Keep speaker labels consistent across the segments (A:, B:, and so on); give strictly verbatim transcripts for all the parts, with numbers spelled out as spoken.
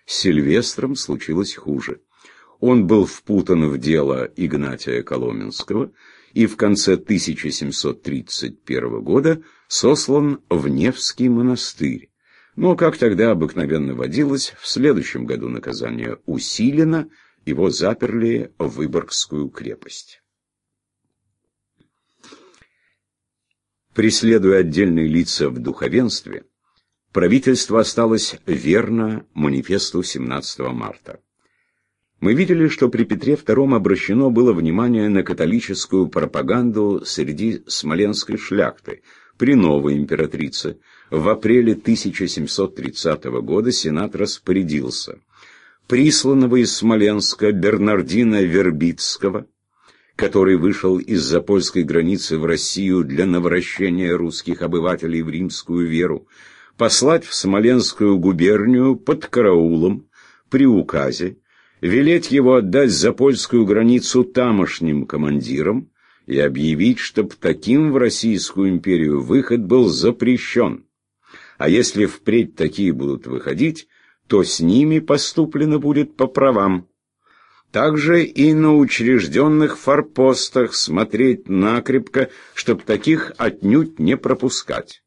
A: С Сильвестром случилось хуже. Он был впутан в дело Игнатия Коломенского и в конце тысяча семьсот тридцать первого года сослан в Невский монастырь. Но, как тогда обыкновенно водилось, в следующем году наказание усилено, его заперли в Выборгскую крепость. Преследуя отдельные лица в духовенстве, правительство осталось верно манифесту семнадцатого марта. Мы видели, что при Петре втором обращено было внимание на католическую пропаганду среди смоленской шляхты. При новой императрице в апреле тысяча семьсот тридцатого года Сенат распорядился присланного из Смоленска Бернардина Вербицкого, который вышел из-за польской границы в Россию для навращения русских обывателей в римскую веру, послать в Смоленскую губернию под караулом при указе, велеть его отдать за польскую границу тамошним командирам и объявить, чтоб таким в Российскую империю выход был запрещен. А если впредь такие будут выходить, то с ними поступлено будет по правам. Также и на учрежденных форпостах смотреть накрепко, чтоб таких отнюдь не пропускать.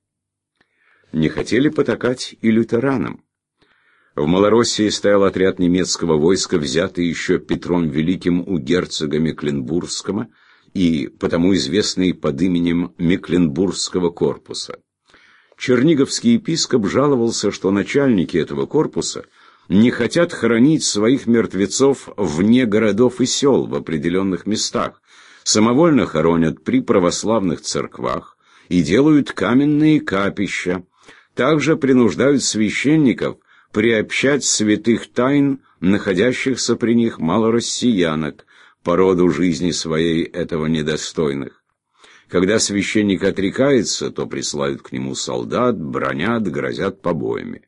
A: Не хотели потакать и лютеранам. В Малороссии стоял отряд немецкого войска, взятый еще Петром Великим у герцога Мекленбургского и потому известный под именем Мекленбургского корпуса. Черниговский епископ жаловался, что начальники этого корпуса не хотят хоронить своих мертвецов вне городов и сел в определенных местах, самовольно хоронят при православных церквах и делают каменные капища, также принуждают священников приобщать святых тайн, находящихся при них малороссиянок, по роду жизни своей этого недостойных. Когда священник отрекается, то присылают к нему солдат, бронят, грозят побоями.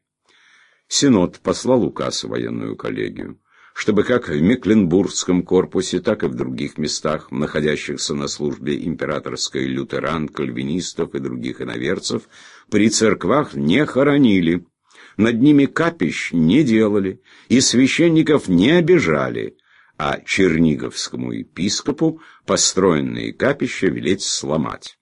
A: Синод послал указ в военную коллегию, чтобы как в Мекленбургском корпусе, так и в других местах, находящихся на службе императорской лютеран, кальвинистов и других иноверцев, при церквах не хоронили, над ними капищ не делали и священников не обижали, а черниговскому епископу построенные капища велеть сломать.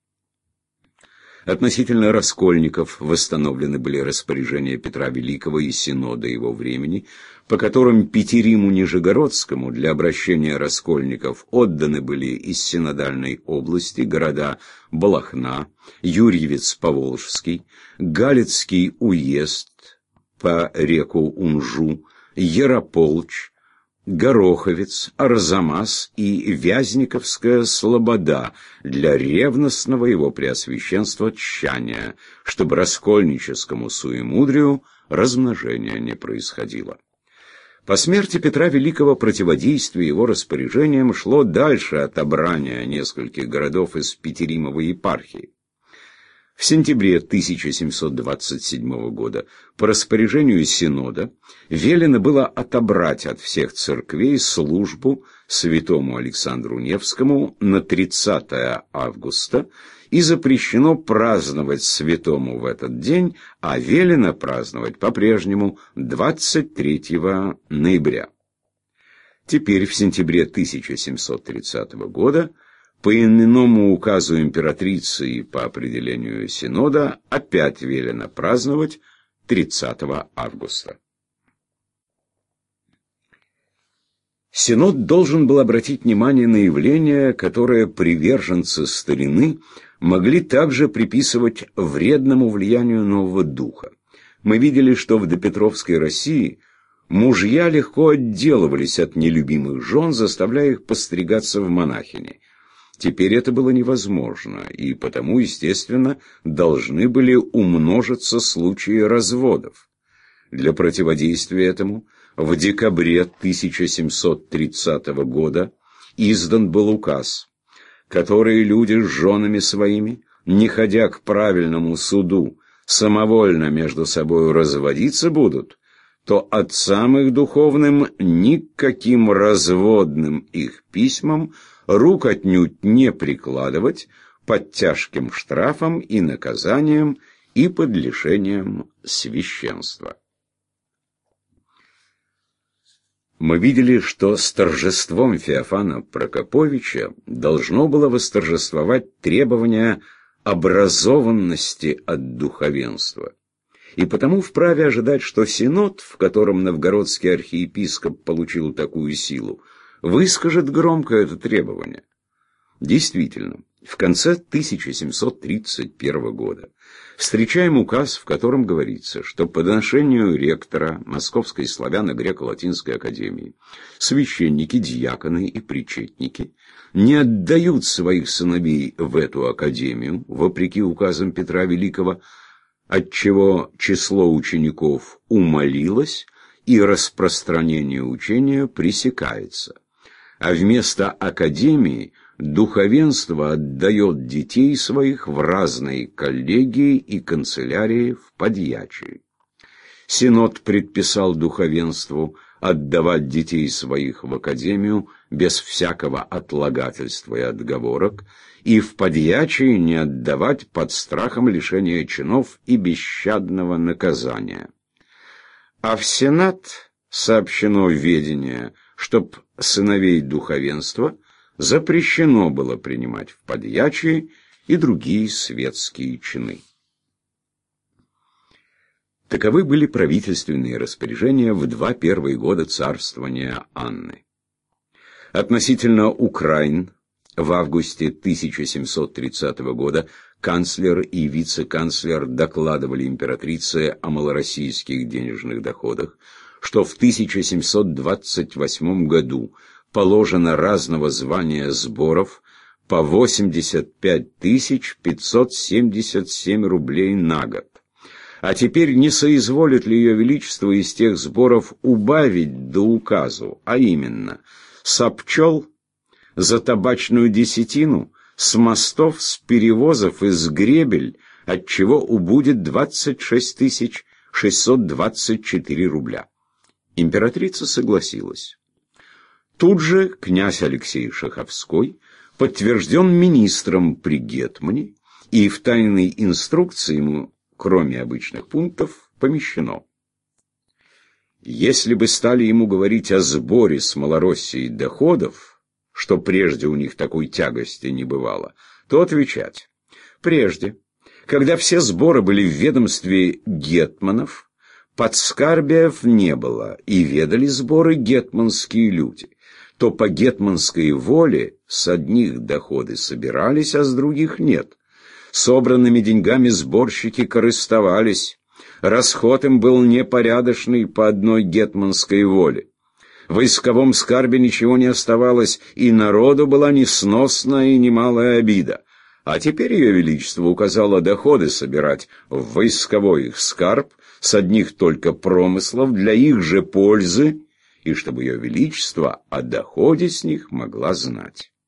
A: Относительно раскольников восстановлены были распоряжения Петра Великого и Синода его времени, по которым Петериму Нижегородскому для обращения раскольников отданы были из синодальной области города Балахна, Юрьевец Поволжский, Галицкий уезд по реку Унжу, Ярополч, Гороховец, Арзамас и Вязниковская слобода для ревностного его преосвященства тщания, чтобы раскольническому суемудрию размножения не происходило. По смерти Петра Великого противодействие его распоряжениям шло дальше отобрания нескольких городов из Петеримовой епархии. В сентябре тысяча семьсот двадцать седьмого года по распоряжению Синода велено было отобрать от всех церквей службу святому Александру Невскому на тридцатое августа и запрещено праздновать святому в этот день, а велено праздновать по-прежнему двадцать третьего ноября. Теперь в сентябре тысяча семьсот тридцатого года по иному указу императрицы и по определению Синода опять велено праздновать тридцатого августа. Синод должен был обратить внимание на явление, которое приверженцы старины могли также приписывать вредному влиянию нового духа. Мы видели, что в допетровской России мужья легко отделывались от нелюбимых жен, заставляя их постригаться в монахини. Теперь это было невозможно, и потому, естественно, должны были умножиться случаи разводов. Для противодействия этому в декабре тысяча семьсот тридцатого года издан был указ, который люди с женами своими, не ходя к правильному суду, самовольно между собой разводиться будут, то отцам их духовным никаким разводным их письмам рук отнюдь не прикладывать под тяжким штрафом и наказанием и под лишением священства. Мы видели, что с торжеством Феофана Прокоповича должно было восторжествовать требование образованности от духовенства. И потому вправе ожидать, что синод, в котором новгородский архиепископ получил такую силу, выскажет громко это требование. Действительно, в конце тысяча семьсот тридцать первого года встречаем указ, в котором говорится, что по доношению ректора Московской славяно-греко-латинской академии священники, диаконы и причетники не отдают своих сыновей в эту академию, вопреки указам Петра Великого, отчего число учеников умалилось и распространение учения пресекается, а вместо академии духовенство отдает детей своих в разные коллегии и канцелярии в подьячии. Синод предписал духовенству отдавать детей своих в академию без всякого отлагательства и отговорок, и в подьячии не отдавать под страхом лишения чинов и бесщадного наказания. А в Сенат сообщено ведение, чтоб сыновей духовенства запрещено было принимать в подьячии и другие светские чины. Таковы были правительственные распоряжения в два первые года царствования Анны. Относительно Украин в августе тысяча семьсот тридцатого года канцлер и вице-канцлер докладывали императрице о малороссийских денежных доходах, что в тысяча семьсот двадцать восьмом году положено разного звания сборов по восемьдесят пять тысяч пятьсот семьдесят семь рублей на год. А теперь не соизволит ли Ее Величество из тех сборов убавить до указу, а именно с пчел за табачную десятину, с мостов, с перевозов и с гребель, отчего убудет двадцать шесть тысяч шестьсот двадцать четыре рубля. Императрица согласилась. Тут же князь Алексей Шаховской подтвержден министром при гетмане, и в тайной инструкции ему, кроме обычных пунктов, помещено: если бы стали ему говорить о сборе с Малороссии доходов, что прежде у них такой тягости не бывало, то отвечать: прежде, когда все сборы были в ведомстве гетманов, подскарбиев не было, и ведали сборы гетманские люди, то по гетманской воле с одних доходы собирались, а с других нет. Собранными деньгами сборщики корыстовались, расход им был непорядочный по одной гетманской воле. В войсковом скарбе ничего не оставалось, и народу была несносная и немалая обида. А теперь Ее Величество указало доходы собирать в войсковой их скарб с одних только промыслов для их же пользы, и чтобы Ее Величество о доходе с них могла знать.